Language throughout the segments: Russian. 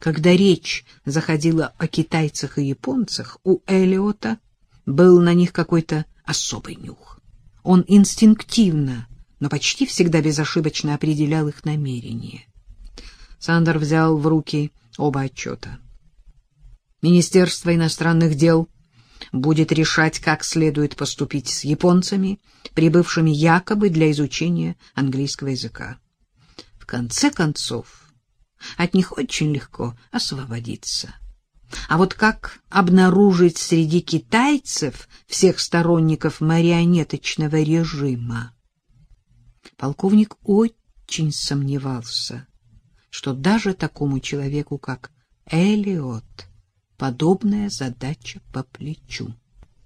Когда речь заходила о китайцах и японцах, у Эллиота был на них какой-то особый нюх. Он инстинктивно, но почти всегда безошибочно определял их намерения. Сандер взял в руки оба отчета. Министерство иностранных дел будет решать, как следует поступить с японцами, прибывшими якобы для изучения английского языка. В конце концов, от них очень легко освободиться. А вот как обнаружить среди китайцев всех сторонников марионеточного режима? Полковник очень сомневался, что даже такому человеку, как Эллиот, подобная задача по плечу.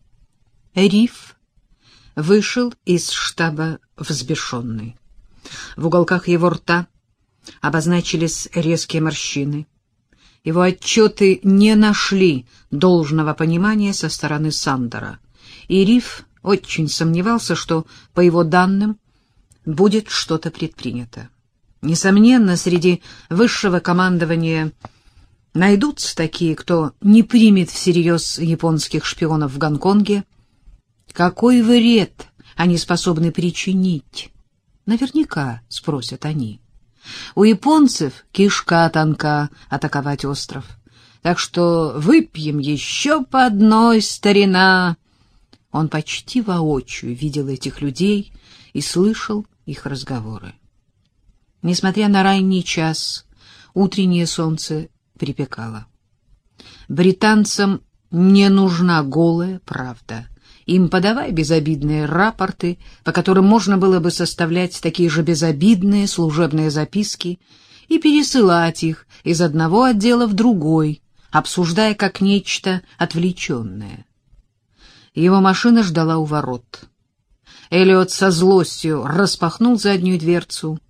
Риф вышел из штаба взбешенный. В уголках его рта обозначились резкие морщины. Его отчеты не нашли должного понимания со стороны Сандера, и Риф очень сомневался, что, по его данным, будет что-то предпринято. Несомненно, среди высшего командования найдутся такие, кто не примет всерьез японских шпионов в Гонконге. Какой вред они способны причинить? Наверняка, спросят они. У японцев кишка тонка атаковать остров. Так что выпьем еще по одной, старина. Он почти воочию видел этих людей и слышал их разговоры. Несмотря на ранний час, утреннее солнце припекало. Британцам не нужна голая правда. Им подавай безобидные рапорты, по которым можно было бы составлять такие же безобидные служебные записки и пересылать их из одного отдела в другой, обсуждая как нечто отвлеченное. Его машина ждала у ворот. Эллиот со злостью распахнул заднюю дверцу.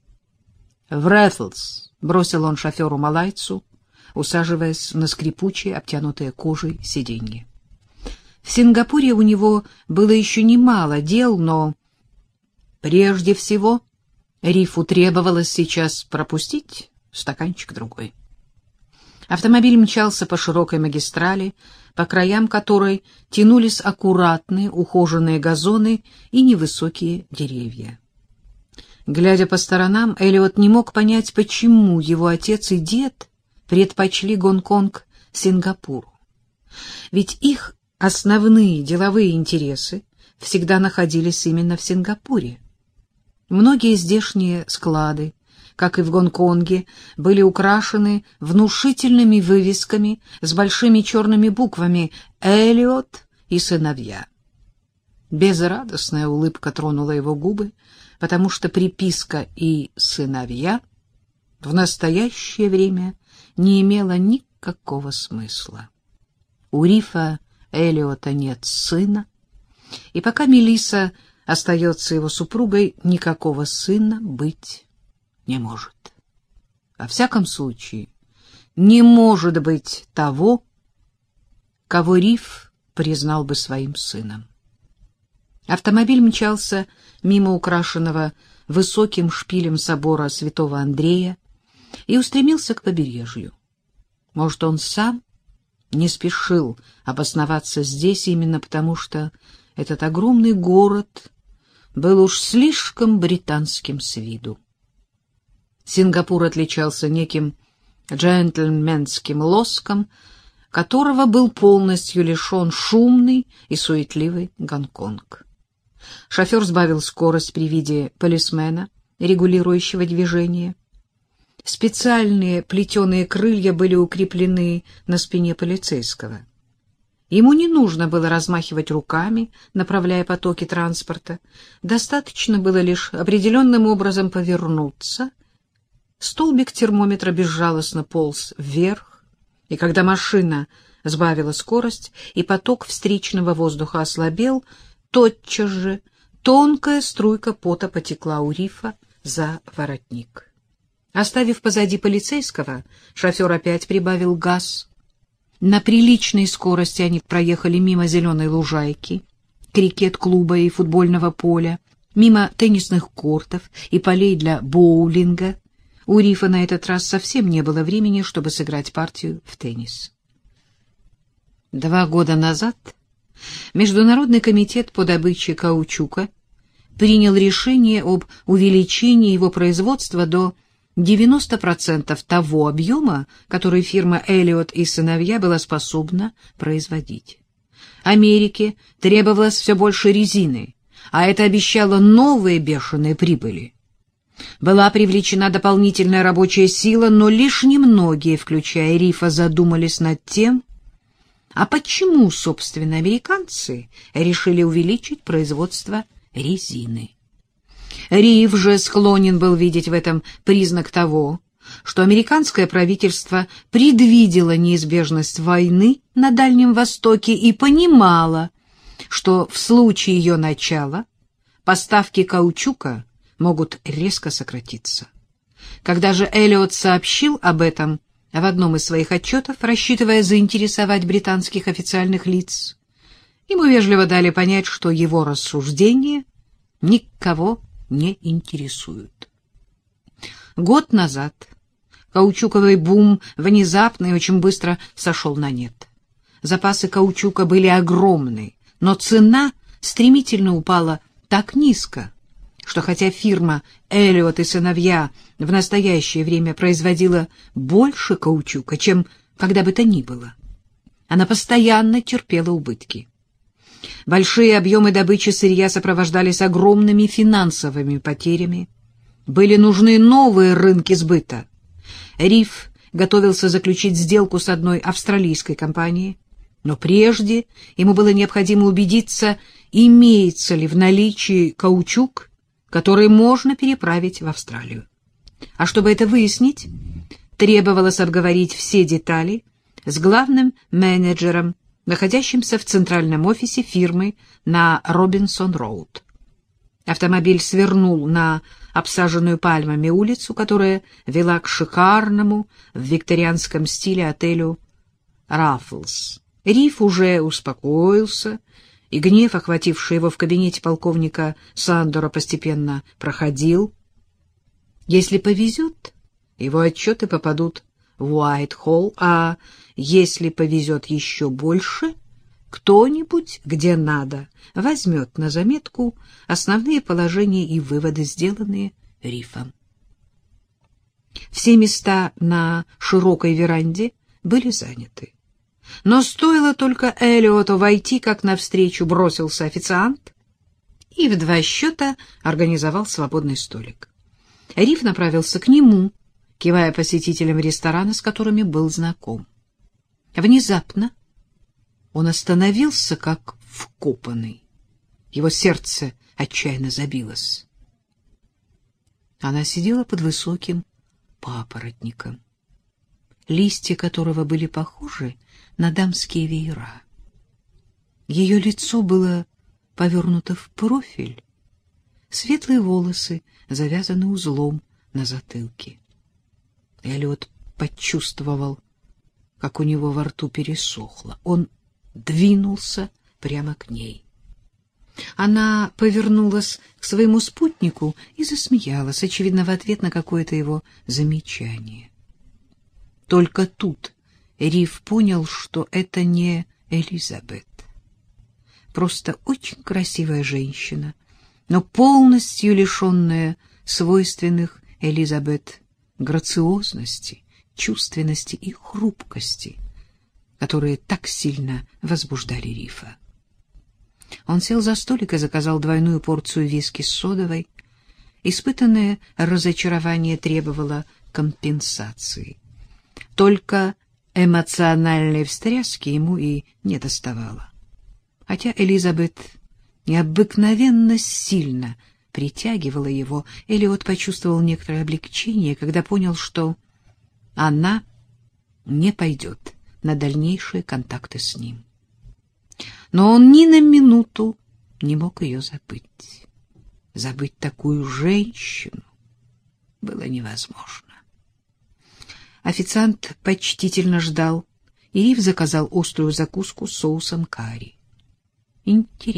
«В Рэтлс!» — бросил он шоферу-малайцу, усаживаясь на скрипучее, обтянутое кожей сиденье. В Сингапуре у него было еще немало дел, но прежде всего Рифу требовалось сейчас пропустить стаканчик-другой. Автомобиль мчался по широкой магистрали, по краям которой тянулись аккуратные ухоженные газоны и невысокие деревья. Глядя по сторонам, Эллиот не мог понять, почему его отец и дед предпочли Гонконг Сингапуру. Ведь их основные деловые интересы всегда находились именно в Сингапуре. Многие здешние склады, как и в Гонконге, были украшены внушительными вывесками с большими черными буквами «Эллиот и сыновья». Безрадостная улыбка тронула его губы, потому что приписка «и сыновья» в настоящее время не имела никакого смысла. У Рифа Эллиота нет сына, и пока Мелисса остается его супругой, никакого сына быть не может. Во всяком случае, не может быть того, кого Риф признал бы своим сыном. Автомобиль мчался мимо украшенного высоким шпилем собора святого Андрея и устремился к побережью. Может, он сам не спешил обосноваться здесь именно потому, что этот огромный город был уж слишком британским с виду. Сингапур отличался неким джентльменским лоском, которого был полностью лишен шумный и суетливый Гонконг. Шофер сбавил скорость при виде полисмена, регулирующего движение. Специальные плетеные крылья были укреплены на спине полицейского. Ему не нужно было размахивать руками, направляя потоки транспорта. Достаточно было лишь определенным образом повернуться. Столбик термометра безжалостно полз вверх, и когда машина сбавила скорость и поток встречного воздуха ослабел, тотчас же тонкая струйка пота потекла у Рифа за воротник. Оставив позади полицейского, шофер опять прибавил газ. На приличной скорости они проехали мимо зеленой лужайки, крикет-клуба и футбольного поля, мимо теннисных кортов и полей для боулинга, У Рифа на этот раз совсем не было времени, чтобы сыграть партию в теннис. 2 года назад Международный комитет по добыче каучука принял решение об увеличении его производства до 90% того объема, который фирма Эллиот и сыновья была способна производить. Америке требовалось все больше резины, а это обещало новые бешеные прибыли. Была привлечена дополнительная рабочая сила, но лишь немногие, включая Рифа, задумались над тем, а почему, собственно, американцы решили увеличить производство резины. Риф же склонен был видеть в этом признак того, что американское правительство предвидело неизбежность войны на Дальнем Востоке и понимало, что в случае ее начала поставки каучука могут резко сократиться. Когда же Эллиот сообщил об этом в одном из своих отчетов, рассчитывая заинтересовать британских официальных лиц, ему вежливо дали понять, что его рассуждения никого не интересуют. Год назад каучуковый бум внезапно и очень быстро сошел на нет. Запасы каучука были огромны, но цена стремительно упала так низко, что хотя фирма «Эллиот и сыновья» в настоящее время производила больше каучука, чем когда бы то ни было, она постоянно терпела убытки. Большие объемы добычи сырья сопровождались огромными финансовыми потерями. Были нужны новые рынки сбыта. Риф готовился заключить сделку с одной австралийской компанией, но прежде ему было необходимо убедиться, имеется ли в наличии каучук, который можно переправить в Австралию. А чтобы это выяснить, требовалось обговорить все детали с главным менеджером, находящимся в центральном офисе фирмы на Робинсон-роуд. Автомобиль свернул на обсаженную пальмами улицу, которая вела к шикарному в викторианском стиле отелю «Раффлс». Риф уже успокоился, и гнев, охвативший его в кабинете полковника Сандора, постепенно проходил. Если повезет, его отчеты попадут в Уайт-Холл, а если повезет еще больше, кто-нибудь, где надо, возьмет на заметку основные положения и выводы, сделанные Рифом. Все места на широкой веранде были заняты. Но стоило только Эллиоту войти, как навстречу бросился официант и в 2 счета организовал свободный столик. Риф направился к нему, кивая посетителям ресторана, с которыми был знаком. Внезапно он остановился, как вкопанный. Его сердце отчаянно забилось. Она сидела под высоким папоротником, листья которого были похожи на дамские веера. Ее лицо было повернуто в профиль, светлые волосы завязаны узлом на затылке. Эллиот почувствовал, как у него во рту пересохло. Он двинулся прямо к ней. Она повернулась к своему спутнику и засмеялась, очевидно, в ответ на какое-то его замечание. Только тут Риф понял, что это не Элизабет. Просто очень красивая женщина, но полностью лишенная свойственных Элизабет грациозности, чувственности и хрупкости, которые так сильно возбуждали Рифа. Он сел за столик и заказал 2 порцию виски с содовой. Испытанное разочарование требовало компенсации. Только эмоциональной встряски ему и не доставало. Хотя Элизабет необыкновенно сильно притягивала его, Эллиот почувствовал некоторое облегчение, когда понял, что она не пойдет на дальнейшие контакты с ним. Но он ни на минуту не мог ее забыть. Забыть такую женщину было невозможно. Официант почтительно ждал, и Риф заказал острую закуску с соусом карри.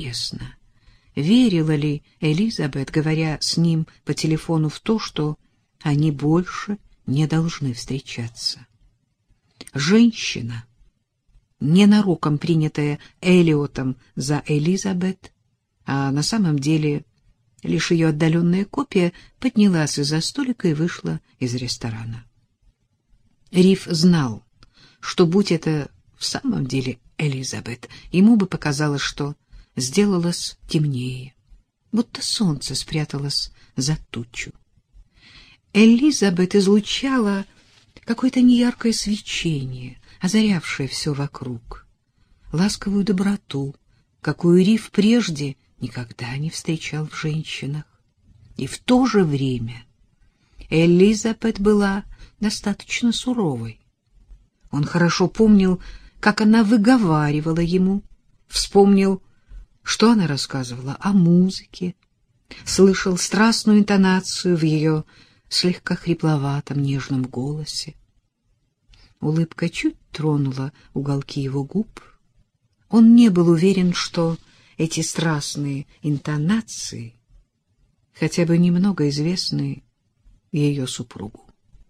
Интересно, верила ли Элизабет, говоря с ним по телефону, в то, что Они больше не должны встречаться. Женщина, ненароком принятая Эллиотом за Элизабет, а на самом деле лишь ее отдаленная копия, поднялась из-за столика и вышла из ресторана. Риф знал, что, будь это в самом деле Элизабет, ему бы показалось, что сделалось темнее, будто солнце спряталось за тучу. Элизабет излучала какое-то неяркое свечение, озарявшее все вокруг, ласковую доброту, какую Риф прежде никогда не встречал в женщинах. И в то же время Элизабет была достаточно суровой. Он хорошо помнил, как она выговаривала ему, вспомнил, что она рассказывала о музыке, слышал страстную интонацию в ее слегка хрипловатом нежном голосе. Улыбка чуть тронула уголки его губ. Он не был уверен, что эти страстные интонации хотя бы немного известны ее супругу.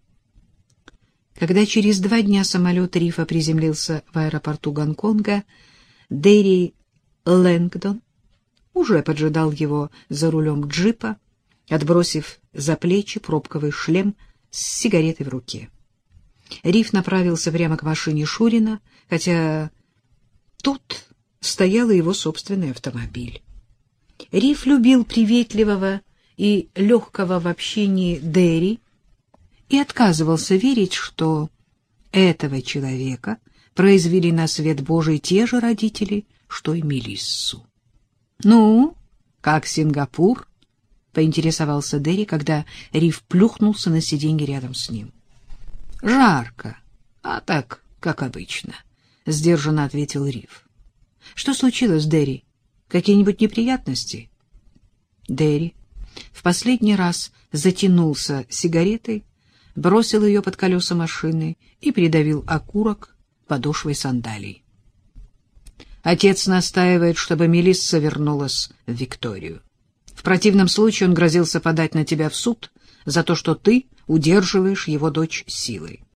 Когда через 2 дня самолет Рифа приземлился в аэропорту Гонконга, Дерри Лэнгдон уже поджидал его за рулем джипа, отбросив за плечи пробковый шлем с сигаретой в руке. Риф направился прямо к машине Шурина, хотя тут стоял его собственный автомобиль. Риф любил приветливого и легкого в общении Дерри и отказывался верить, что этого человека произвели на свет Божий те же родители, что и Мелиссу. — Ну, как Сингапур? — поинтересовался Дерри, когда Риф плюхнулся на сиденье рядом с ним. — Жарко, а так, как обычно, — сдержанно ответил Риф. — Что случилось, Дерри? Какие-нибудь неприятности? Дерри в последний раз затянулся сигаретой, бросил ее под колеса машины и придавил окурок подошвой сандалий. Отец настаивает, чтобы Мелисса вернулась в Викторию. В противном случае он грозился подать на тебя в суд за то, что ты удерживаешь его дочь силой.